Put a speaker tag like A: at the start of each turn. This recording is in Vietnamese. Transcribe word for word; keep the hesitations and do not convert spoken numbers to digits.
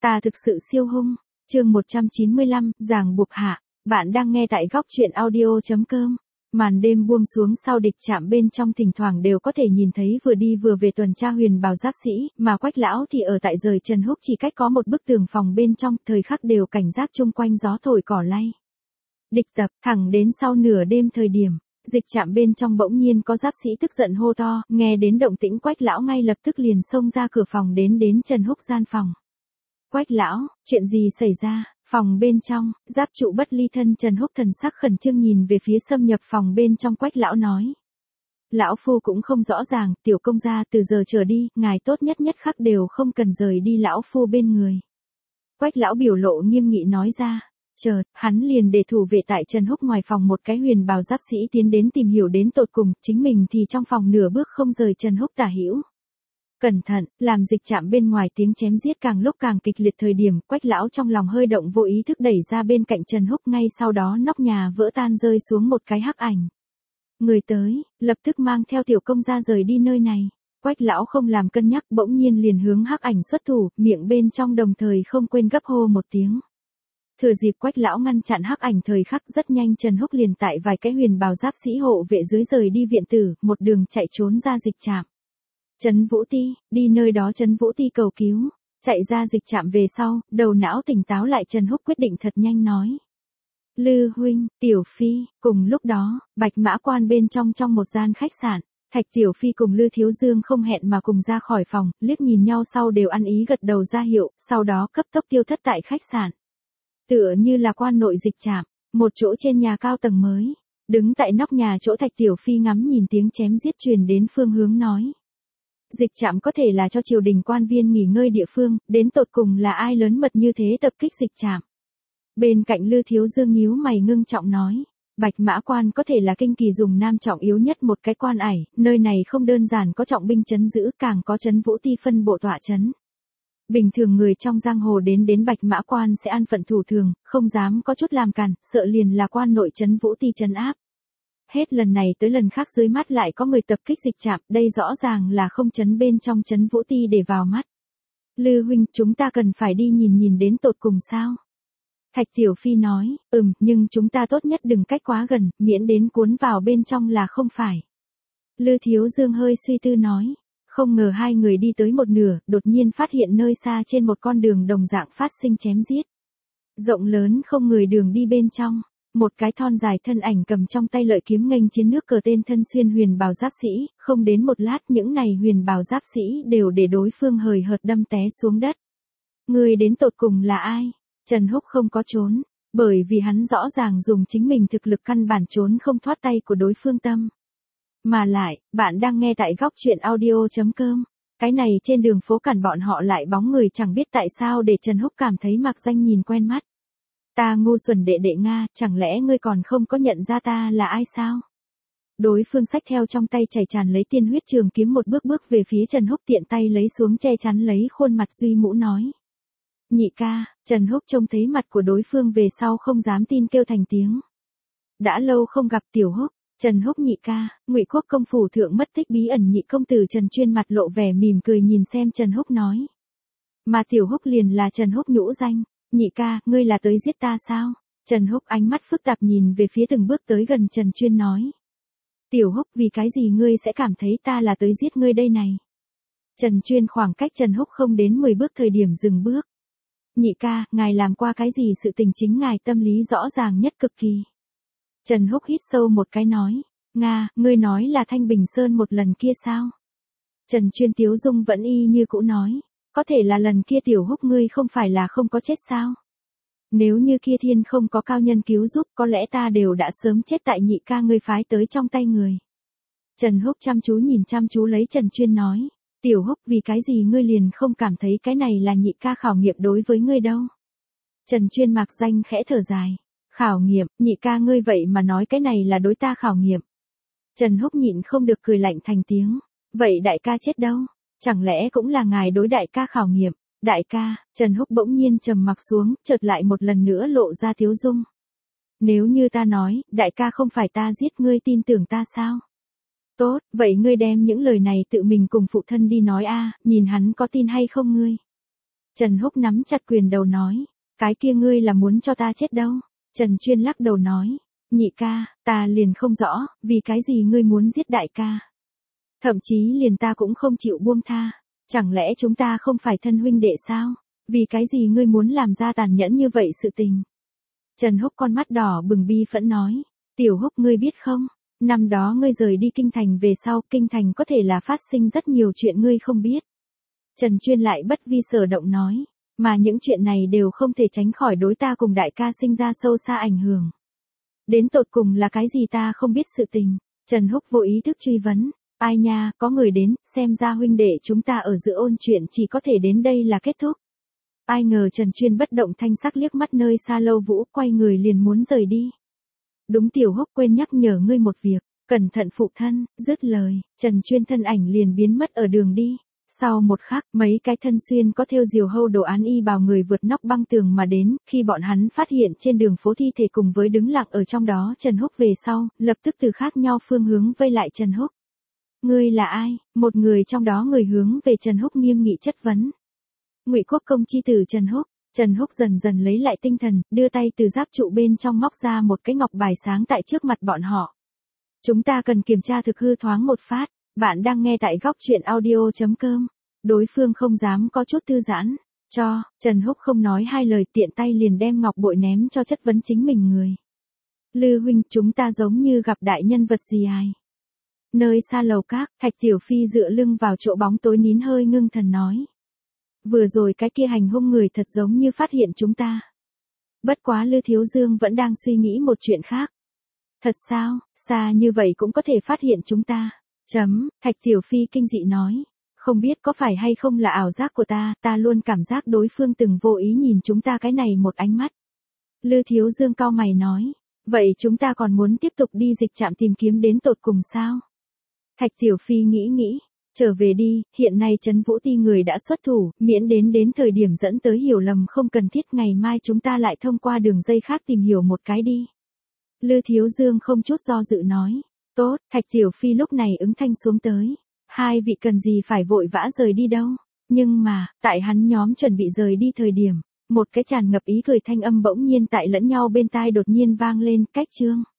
A: Ta thực sự siêu hung. Chương một trăm chín mươi lăm, ràng buộc hạ. Bạn đang nghe tại góc truyện audio.com. Màn đêm buông xuống sau địch trạm bên trong thỉnh thoảng đều có thể nhìn thấy vừa đi vừa về tuần tra huyền bào giáp sĩ, mà Quách lão thì ở tại rời Trần Húc chỉ cách có một bức tường phòng bên trong, thời khắc đều cảnh giác chung quanh gió thổi cỏ lay. Địch tập, thẳng đến sau nửa đêm thời điểm, dịch trạm bên trong bỗng nhiên có giáp sĩ tức giận hô to, nghe đến động tĩnh Quách lão ngay lập tức liền xông ra cửa phòng đến đến Trần Húc gian phòng. Quách lão, chuyện gì xảy ra? Phòng bên trong, giáp trụ bất ly thân Trần Húc thần sắc khẩn trương nhìn về phía xâm nhập phòng bên trong. Quách lão nói. Lão phu cũng không rõ ràng, tiểu công gia từ giờ trở đi, ngài tốt nhất nhất khắc đều không cần rời đi lão phu bên người. Quách lão biểu lộ nghiêm nghị nói ra. Chợt, hắn liền để thủ vệ tại Trần Húc ngoài phòng một cái huyền bào giáp sĩ tiến đến tìm hiểu đến tột cùng, chính mình thì trong phòng nửa bước không rời Trần Húc tả hữu. Cẩn thận, làm dịch trạm bên ngoài tiếng chém giết càng lúc càng kịch liệt thời điểm, Quách lão trong lòng hơi động vô ý thức đẩy ra bên cạnh Trần Húc, ngay sau đó nóc nhà vỡ tan rơi xuống một cái hắc ảnh. Người tới, lập tức mang theo tiểu công gia rời đi nơi này. Quách lão không làm cân nhắc, bỗng nhiên liền hướng hắc ảnh xuất thủ, miệng bên trong đồng thời không quên gấp hô một tiếng. Thừa dịp Quách lão ngăn chặn hắc ảnh thời khắc, rất nhanh Trần Húc liền tại vài cái huyền bào giáp sĩ hộ vệ dưới rời đi viện tử, một đường chạy trốn ra dịch trạm. Trấn Vũ Ti, đi nơi đó Trấn Vũ Ti cầu cứu. Chạy ra dịch trạm về sau, đầu não tỉnh táo lại Trần Húc quyết định thật nhanh nói. Lư huynh, Tiểu Phi, cùng lúc đó, Bạch Mã Quan bên trong trong một gian khách sạn, Thạch Tiểu Phi cùng Lư Thiếu Dương không hẹn mà cùng ra khỏi phòng, liếc nhìn nhau sau đều ăn ý gật đầu ra hiệu, sau đó cấp tốc tiêu thất tại khách sạn. Tựa như là quan nội dịch trạm, một chỗ trên nhà cao tầng mới, đứng tại nóc nhà chỗ Thạch Tiểu Phi ngắm nhìn tiếng chém giết truyền đến phương hướng nói. Dịch trạm có thể là cho triều đình quan viên nghỉ ngơi địa phương, đến tột cùng là ai lớn mật như thế tập kích dịch trạm. Bên cạnh Lư Thiếu Dương nhíu mày ngưng trọng nói, Bạch Mã Quan có thể là kinh kỳ dùng nam trọng yếu nhất một cái quan ải, nơi này không đơn giản có trọng binh trấn giữ, càng có Trấn Vũ Ti phân bộ tọa trấn. Bình thường người trong giang hồ đến đến Bạch Mã Quan sẽ an phận thủ thường, không dám có chút làm cản, sợ liền là quan nội Trấn Vũ Ti trấn áp. Hết lần này tới lần khác dưới mắt lại có người tập kích dịch trạm, đây rõ ràng là không chấn bên trong Trấn Vũ Ti để vào mắt. Lư huynh, chúng ta cần phải đi nhìn nhìn đến tột cùng sao? Thạch Tiểu Phi nói, ừm, nhưng chúng ta tốt nhất đừng cách quá gần, miễn đến cuốn vào bên trong là không phải. Lư Thiếu Dương hơi suy tư nói, không ngờ hai người đi tới một nửa, đột nhiên phát hiện nơi xa trên một con đường đồng dạng phát sinh chém giết. Rộng lớn không người đường đi bên trong. Một cái thon dài thân ảnh cầm trong tay lợi kiếm nghênh chiến nước cờ tên thân xuyên huyền bào giáp sĩ, không đến một lát những này huyền bào giáp sĩ đều để đối phương hời hợt đâm té xuống đất. Người đến tột cùng là ai? Trần Húc không có trốn, bởi vì hắn rõ ràng dùng chính mình thực lực căn bản trốn không thoát tay của đối phương tâm. Mà lại, bạn đang nghe tại góc truyện audio.com. Cái này trên đường phố cản bọn họ lại bóng người chẳng biết tại sao để Trần Húc cảm thấy mạc danh nhìn quen mắt. Ta ngu xuẩn đệ đệ Nga, chẳng lẽ ngươi còn không có nhận ra ta là ai sao? Đối phương xách theo trong tay chảy tràn lấy tiên huyết trường kiếm một bước bước về phía Trần Húc, tiện tay lấy xuống che chắn lấy khuôn mặt duy mũ nói. Nhị ca, Trần Húc trông thấy mặt của đối phương về sau không dám tin kêu thành tiếng. Đã lâu không gặp Tiểu Húc, Trần Húc nhị ca, Ngụy Quốc công phủ thượng mất tích bí ẩn nhị công tử Trần Chuyên mặt lộ vẻ mỉm cười nhìn xem Trần Húc nói. Mà Tiểu Húc liền là Trần Húc nhũ danh. Nhị ca, ngươi là tới giết ta sao? Trần Húc ánh mắt phức tạp nhìn về phía từng bước tới gần Trần Chuyên nói. Tiểu Húc, vì cái gì ngươi sẽ cảm thấy ta là tới giết ngươi đây này? Trần Chuyên khoảng cách Trần Húc không đến mười bước thời điểm dừng bước. Nhị ca, ngài làm qua cái gì sự tình chính ngài tâm lý rõ ràng nhất cực kỳ. Trần Húc hít sâu một cái nói. Nga, ngươi nói là Thanh Bình Sơn một lần kia sao? Trần Chuyên tiếu dung vẫn y như cũ nói. Có thể là lần kia Tiểu Húc ngươi không phải là không có chết sao? Nếu như kia thiên không có cao nhân cứu giúp, có lẽ ta đều đã sớm chết tại nhị ca ngươi phái tới trong tay người. Trần Húc chăm chú nhìn chăm chú lấy Trần Chuyên nói. Tiểu Húc, vì cái gì ngươi liền không cảm thấy cái này là nhị ca khảo nghiệm đối với ngươi đâu? Trần Chuyên mạc danh khẽ thở dài. Khảo nghiệm, nhị ca ngươi vậy mà nói cái này là đối ta khảo nghiệm. Trần Húc nhịn không được cười lạnh thành tiếng. Vậy đại ca chết đâu? Chẳng lẽ cũng là ngài đối đại ca khảo nghiệm? Đại ca, Trần Húc bỗng nhiên trầm mặc xuống, chợt lại một lần nữa lộ ra tiếu dung. Nếu như ta nói, đại ca không phải ta giết ngươi tin tưởng ta sao? Tốt, vậy ngươi đem những lời này tự mình cùng phụ thân đi nói a, nhìn hắn có tin hay không ngươi? Trần Húc nắm chặt quyền đầu nói, cái kia ngươi là muốn cho ta chết đâu? Trần Chuyên lắc đầu nói, nhị ca, ta liền không rõ, vì cái gì ngươi muốn giết đại ca. Thậm chí liền ta cũng không chịu buông tha, chẳng lẽ chúng ta không phải thân huynh đệ sao? Vì cái gì ngươi muốn làm ra tàn nhẫn như vậy sự tình? Trần Húc con mắt đỏ bừng bi phẫn nói, Tiểu Húc ngươi biết không, năm đó ngươi rời đi kinh thành về sau, kinh thành có thể là phát sinh rất nhiều chuyện ngươi không biết. Trần Chuyên lại bất vi sở động nói, mà những chuyện này đều không thể tránh khỏi đối ta cùng đại ca sinh ra sâu xa ảnh hưởng. Đến tột cùng là cái gì ta không biết sự tình. Trần Húc vô ý thức truy vấn, ai nha, có người đến, xem ra huynh đệ chúng ta ở giữa ôn chuyện chỉ có thể đến đây là kết thúc. Ai ngờ Trần Chuyên bất động thanh sắc liếc mắt nơi xa Lâu Vũ, quay người liền muốn rời đi. Đúng, Tiểu Húc quên nhắc nhở ngươi một việc, cẩn thận phụ thân. Dứt lời, Trần Chuyên thân ảnh liền biến mất ở đường đi. Sau một khắc, mấy cái thân xuyên có thêu diều hâu đồ án y bào người vượt nóc băng tường mà đến, khi bọn hắn phát hiện trên đường phố thi thể cùng với đứng lặng ở trong đó Trần Húc về sau, lập tức từ khác nhau phương hướng vây lại Trần Húc. Ngươi là ai? Một người trong đó người hướng về Trần Húc nghiêm nghị chất vấn. Ngụy Quốc công chi tử Trần Húc. Trần Húc dần dần lấy lại tinh thần, đưa tay từ giáp trụ bên trong móc ra một cái ngọc bài sáng tại trước mặt bọn họ. Chúng ta cần kiểm tra thực hư thoáng một phát. Bạn đang nghe tại góc truyện audio chấm com. Đối phương không dám có chút thư giãn. Cho, Trần Húc không nói hai lời, tiện tay liền đem ngọc bội ném cho chất vấn chính mình người. Lư huynh, chúng ta giống như gặp đại nhân vật gì ai? Nơi xa lầu các, Thạch Tiểu Phi dựa lưng vào chỗ bóng tối nín hơi ngưng thần nói. Vừa rồi cái kia hành hung người thật giống như phát hiện chúng ta. Bất quá Lư Thiếu Dương vẫn đang suy nghĩ một chuyện khác. Thật sao, xa như vậy cũng có thể phát hiện chúng ta. Chấm, Thạch Tiểu Phi kinh dị nói. Không biết có phải hay không là ảo giác của ta, ta luôn cảm giác đối phương từng vô ý nhìn chúng ta cái này một ánh mắt. Lư Thiếu Dương cau mày nói. Vậy chúng ta còn muốn tiếp tục đi dịch trạm tìm kiếm đến tột cùng sao? Thạch Tiểu Phi nghĩ nghĩ. Trở về đi, hiện nay Trấn Vũ Ti người đã xuất thủ, miễn đến đến thời điểm dẫn tới hiểu lầm không cần thiết, ngày mai chúng ta lại thông qua đường dây khác tìm hiểu một cái đi. Lư Thiếu Dương không chút do dự nói. Tốt, Thạch Tiểu Phi lúc này ứng thanh xuống tới. Hai vị cần gì phải vội vã rời đi đâu. Nhưng mà, tại hắn nhóm chuẩn bị rời đi thời điểm, một cái tràn ngập ý cười thanh âm bỗng nhiên tại lẫn nhau bên tai đột nhiên vang lên, cách chương.